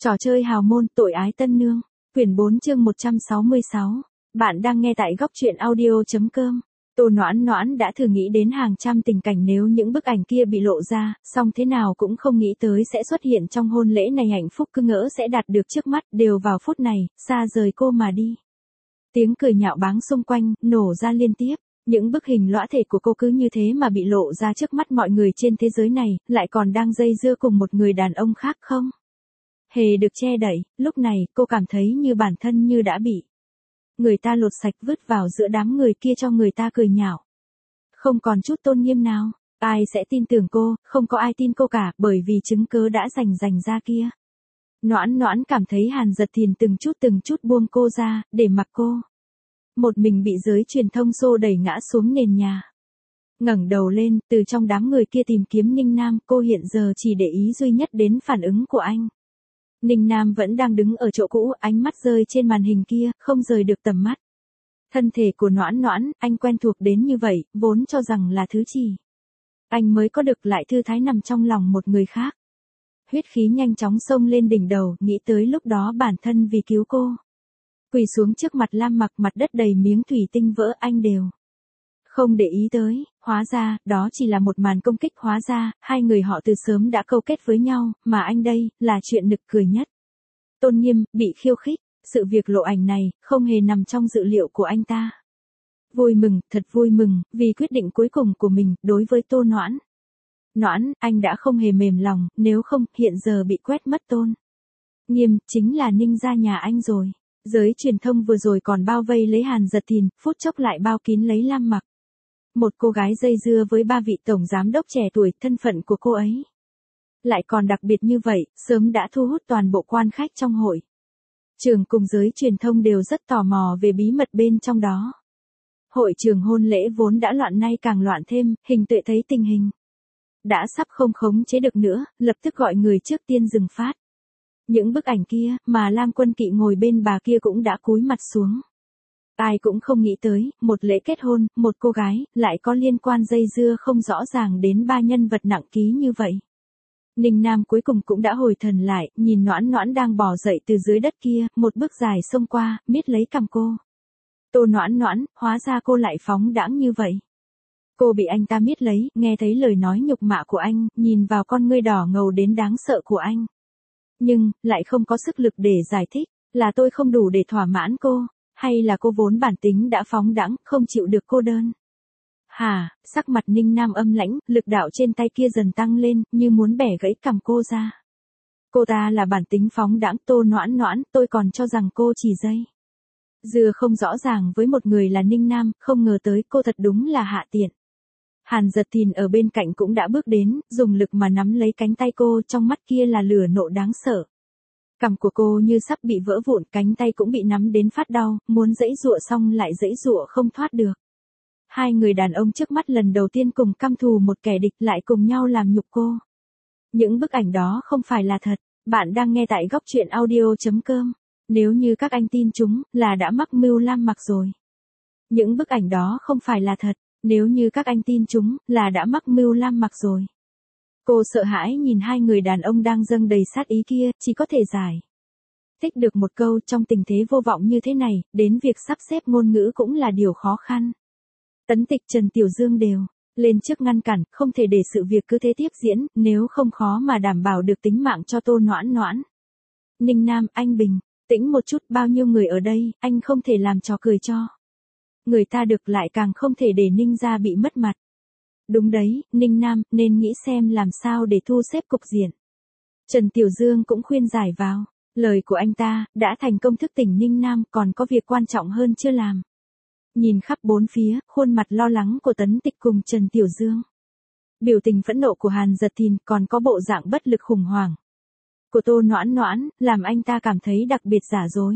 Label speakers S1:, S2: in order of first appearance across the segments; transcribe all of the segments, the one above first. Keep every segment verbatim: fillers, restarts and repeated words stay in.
S1: Trò chơi hào môn tội ái tân nương. Quyển bốn chương một trăm sáu mươi sáu. Bạn đang nghe tại góc truyện audio.com. Tô Noãn Noãn đã thử nghĩ đến hàng trăm tình cảnh nếu những bức ảnh kia bị lộ ra, song thế nào cũng không nghĩ tới sẽ xuất hiện trong hôn lễ này, hạnh phúc cứ ngỡ sẽ đạt được trước mắt, đều vào phút này, xa rời cô mà đi. Tiếng cười nhạo báng xung quanh, nổ ra liên tiếp. Những bức hình lõa thể của cô cứ như thế mà bị lộ ra trước mắt mọi người trên thế giới này, lại còn đang dây dưa cùng một người đàn ông khác không hề được che đậy. Lúc này, cô cảm thấy như bản thân như đã bị người ta lột sạch vứt vào giữa đám người kia cho người ta cười nhạo. Không còn chút tôn nghiêm nào. Ai sẽ tin tưởng cô, không có ai tin cô cả, bởi vì chứng cớ đã rành rành ra kia. Noãn Noãn cảm thấy Hàn Dật Thìn từng chút từng chút buông cô ra, để mặc cô một mình bị giới truyền thông xô đẩy ngã xuống nền nhà. Ngẩng đầu lên, từ trong đám người kia tìm kiếm Ninh Nam, cô hiện giờ chỉ để ý duy nhất đến phản ứng của anh. Ninh Nam vẫn đang đứng ở chỗ cũ, ánh mắt rơi trên màn hình kia, không rời được tầm mắt. Thân thể của Noãn Noãn, anh quen thuộc đến như vậy, vốn cho rằng là thứ chỉ anh mới có được, lại thư thái nằm trong lòng một người khác. Huyết khí nhanh chóng xông lên đỉnh đầu, nghĩ tới lúc đó bản thân vì cứu cô quỳ xuống trước mặt Lam Mặc, mặt đất đầy miếng thủy tinh vỡ, anh đều không để ý tới. Hóa ra, đó chỉ là một màn công kích, hóa ra, hai người họ từ sớm đã câu kết với nhau, mà anh đây, là chuyện nực cười nhất. Tôn nghiêm, bị khiêu khích, sự việc lộ ảnh này, không hề nằm trong dự liệu của anh ta. Vui mừng, thật vui mừng, vì quyết định cuối cùng của mình, đối với Tô Noãn. Noãn, anh đã không hề mềm lòng, nếu không, hiện giờ bị quét mất tôn nghiêm, chính là Ninh gia nhà anh rồi. Giới truyền thông vừa rồi còn bao vây lấy Hàn Dật Thìn, phút chốc lại bao kín lấy Lam Mặc. Một cô gái dây dưa với ba vị tổng giám đốc trẻ tuổi, thân phận của cô ấy lại còn đặc biệt như vậy, sớm đã thu hút toàn bộ quan khách trong hội trường cùng giới truyền thông đều rất tò mò về bí mật bên trong đó. Hội trường hôn lễ vốn đã loạn nay càng loạn thêm, Hình Tuệ thấy tình hình đã sắp không khống chế được nữa, lập tức gọi người trước tiên dừng phát những bức ảnh kia, mà Lam Quân Kỵ ngồi bên bà kia cũng đã cúi mặt xuống. Ai cũng không nghĩ tới, một lễ kết hôn, một cô gái, lại có liên quan dây dưa không rõ ràng đến ba nhân vật nặng ký như vậy. Ninh Nam cuối cùng cũng đã hồi thần lại, nhìn Noãn Noãn đang bò dậy từ dưới đất kia, một bước dài xông qua, miết lấy cằm cô. Tô Noãn Noãn, hóa ra cô lại phóng đãng như vậy. Cô bị anh ta miết lấy, nghe thấy lời nói nhục mạ của anh, nhìn vào con ngươi đỏ ngầu đến đáng sợ của anh. Nhưng, lại không có sức lực để giải thích, là tôi không đủ để thỏa mãn cô, hay là cô vốn bản tính đã phóng đãng, không chịu được cô đơn. Hả, sắc mặt Ninh Nam âm lãnh, lực đạo trên tay kia dần tăng lên, như muốn bẻ gãy cằm cô ra. Cô ta là bản tính phóng đãng, Tô Noãn Noãn, tôi còn cho rằng cô chỉ dây dưa không rõ ràng với một người là Ninh Nam, không ngờ tới cô thật đúng là hạ tiện. Hàn Dật Thìn ở bên cạnh cũng đã bước đến, dùng lực mà nắm lấy cánh tay cô, trong mắt kia là lửa nộ đáng sợ. Cằm của cô như sắp bị vỡ vụn, cánh tay cũng bị nắm đến phát đau, muốn giãy giụa xong lại giãy giụa không thoát được. Hai người đàn ông trước mắt lần đầu tiên cùng căm thù một kẻ địch, lại cùng nhau làm nhục cô. Những bức ảnh đó không phải là thật. Bạn đang nghe tại góc truyện audio.com. Nếu như các anh tin chúng, là đã mắc mưu Lam Mặc rồi. Những bức ảnh đó không phải là thật. Nếu như các anh tin chúng, là đã mắc mưu Lam Mặc rồi. Cô sợ hãi nhìn hai người đàn ông đang dâng đầy sát ý kia, chỉ có thể giải thích được một câu, trong tình thế vô vọng như thế này, đến việc sắp xếp ngôn ngữ cũng là điều khó khăn. Tấn Tịch, Trần Tiểu Dương đều lên trước ngăn cản, không thể để sự việc cứ thế tiếp diễn, nếu không khó mà đảm bảo được tính mạng cho Tô Noãn Noãn. Ninh Nam, anh bình tĩnh một chút, bao nhiêu người ở đây, anh không thể làm trò cười cho người ta được, lại càng không thể để Ninh gia bị mất mặt. Đúng đấy, Ninh Nam, nên nghĩ xem làm sao để thu xếp cục diện. Trần Tiểu Dương cũng khuyên giải vào. Lời của anh ta, đã thành công thức tỉnh Ninh Nam, còn có việc quan trọng hơn chưa làm. Nhìn khắp bốn phía, khuôn mặt lo lắng của Tấn Tịch cùng Trần Tiểu Dương. Biểu tình phẫn nộ của Hàn Dật Thìn, còn có bộ dạng bất lực khủng hoảng của Tô Noãn Noãn, làm anh ta cảm thấy đặc biệt giả dối.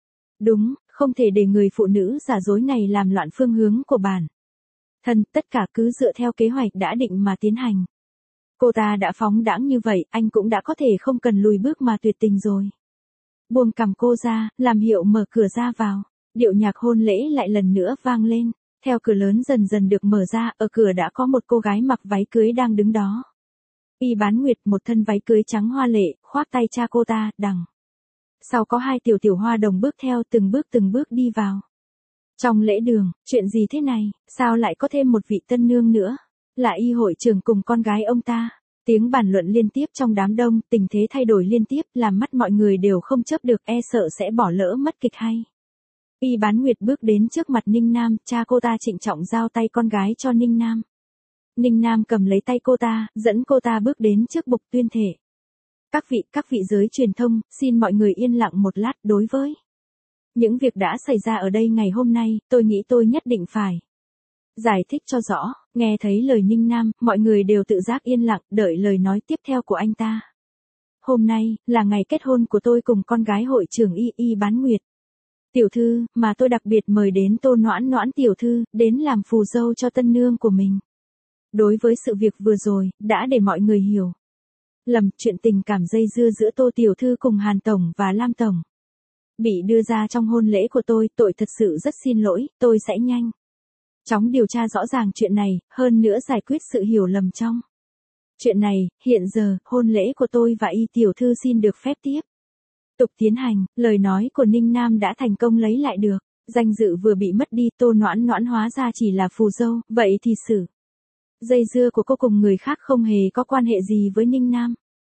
S1: Đúng, không thể để người phụ nữ giả dối này làm loạn phương hướng của bản thân, tất cả cứ dựa theo kế hoạch đã định mà tiến hành. Cô ta đã phóng đãng như vậy, anh cũng đã có thể không cần lùi bước mà tuyệt tình rồi. Buông cằm cô ra, làm hiệu mở cửa ra vào. Điệu nhạc hôn lễ lại lần nữa vang lên. Theo cửa lớn dần dần được mở ra, ở cửa đã có một cô gái mặc váy cưới đang đứng đó. Y Bán Nguyệt một thân váy cưới trắng hoa lệ, khoác tay cha cô ta, đằng sau có hai tiểu tiểu hoa đồng bước theo từng bước từng bước đi vào. Trong lễ đường, chuyện gì thế này, sao lại có thêm một vị tân nương nữa? Là Y hội trưởng cùng con gái ông ta. Tiếng bàn luận liên tiếp trong đám đông, tình thế thay đổi liên tiếp, làm mắt mọi người đều không chấp được, e sợ sẽ bỏ lỡ mất kịch hay. Y Bán Nguyệt bước đến trước mặt Ninh Nam, cha cô ta trịnh trọng giao tay con gái cho Ninh Nam. Ninh Nam cầm lấy tay cô ta, dẫn cô ta bước đến trước bục tuyên thể. Các vị, các vị giới truyền thông, xin mọi người yên lặng một lát. Đối với những việc đã xảy ra ở đây ngày hôm nay, tôi nghĩ tôi nhất định phải giải thích cho rõ. Nghe thấy lời Ninh Nam, mọi người đều tự giác yên lặng, đợi lời nói tiếp theo của anh ta. Hôm nay, là ngày kết hôn của tôi cùng con gái hội trưởng Y Y Bán Nguyệt. Tiểu thư, mà tôi đặc biệt mời đến Tô Noãn Noãn tiểu thư, đến làm phù dâu cho tân nương của mình. Đối với sự việc vừa rồi, đã để mọi người hiểu lầm chuyện tình cảm dây dưa giữa Tô tiểu thư cùng Hàn tổng và Lam tổng bị đưa ra trong hôn lễ của tôi, tôi thật sự rất xin lỗi, tôi sẽ nhanh chóng điều tra rõ ràng chuyện này, hơn nữa giải quyết sự hiểu lầm trong chuyện này. Hiện giờ, hôn lễ của tôi và Y tiểu thư xin được phép tiếp tục tiến hành. Lời nói của Ninh Nam đã thành công lấy lại được danh dự vừa bị mất đi. Tô Noãn Noãn hóa ra chỉ là phù dâu, vậy thì sự dây dưa của cô cùng người khác không hề có quan hệ gì với Ninh Nam.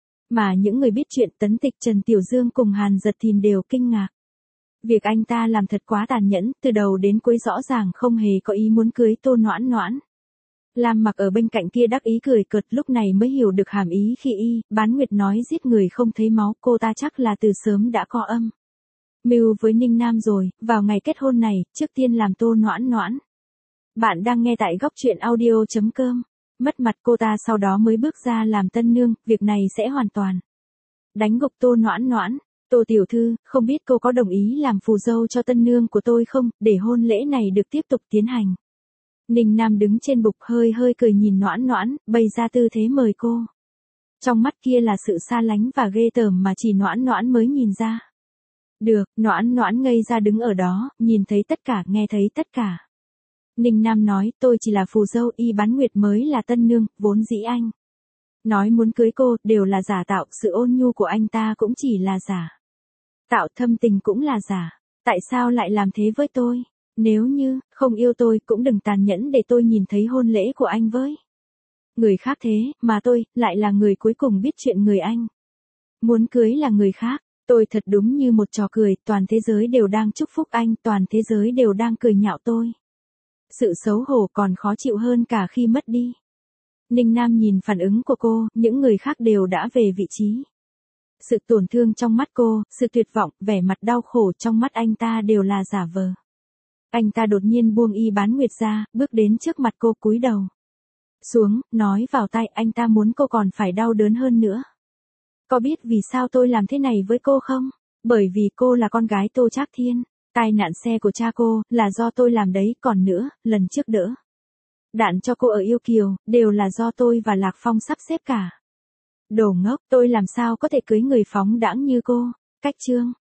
S1: Mà những người biết chuyện Tấn Tịch, Trần Tiểu Dương cùng Hàn Giật Thìn đều kinh ngạc. Việc anh ta làm thật quá tàn nhẫn, từ đầu đến cuối rõ ràng không hề có ý muốn cưới Tô Noãn Noãn. Lam Mặc ở bên cạnh kia đắc ý cười cợt, lúc này mới hiểu được hàm ý khi Y Bán Nguyệt nói giết người không thấy máu, cô ta chắc là từ sớm đã có âm mưu với Ninh Nam rồi, vào ngày kết hôn này, trước tiên làm Tô Noãn Noãn. Bạn đang nghe tại góc truyện audio chấm com. Mất mặt cô ta sau đó mới bước ra làm tân nương, việc này sẽ hoàn toàn đánh gục Tô Noãn Noãn. Tô tiểu thư, không biết cô có đồng ý làm phù dâu cho tân nương của tôi không, để hôn lễ này được tiếp tục tiến hành. Ninh Nam đứng trên bục hơi hơi cười nhìn Noãn Noãn, bày ra tư thế mời cô. Trong mắt kia là sự xa lánh và ghê tởm mà chỉ Noãn Noãn mới nhìn ra. Được, Noãn Noãn ngây ra đứng ở đó, nhìn thấy tất cả, nghe thấy tất cả. Ninh Nam nói, tôi chỉ là phù dâu, Y Bán Nguyệt mới là tân nương, vốn dĩ anh nói muốn cưới cô, đều là giả tạo, sự ôn nhu của anh ta cũng chỉ là giả tạo, thâm tình cũng là giả. Tại sao lại làm thế với tôi? Nếu như không yêu tôi, cũng đừng tàn nhẫn để tôi nhìn thấy hôn lễ của anh với người khác thế, mà tôi lại là người cuối cùng biết chuyện người anh muốn cưới là người khác. Tôi thật đúng như một trò cười, toàn thế giới đều đang chúc phúc anh, toàn thế giới đều đang cười nhạo tôi. Sự xấu hổ còn khó chịu hơn cả khi mất đi. Ninh Nam nhìn phản ứng của cô, những người khác đều đã về vị trí. Sự tổn thương trong mắt cô, sự tuyệt vọng, vẻ mặt đau khổ trong mắt anh ta đều là giả vờ. Anh ta đột nhiên buông Y Bán Nguyệt ra, bước đến trước mặt cô, cúi đầu xuống, nói vào tai anh ta muốn cô còn phải đau đớn hơn nữa. Có biết vì sao tôi làm thế này với cô không? Bởi vì cô là con gái Tô Trác Thiên. Tai nạn xe của cha cô, là do tôi làm đấy, còn nữa, lần trước đỡ đạn cho cô ở Yêu Kiều, đều là do tôi và Lạc Phong sắp xếp cả. Đồ ngốc, tôi làm sao có thể cưới người phóng đãng như cô? Cách chương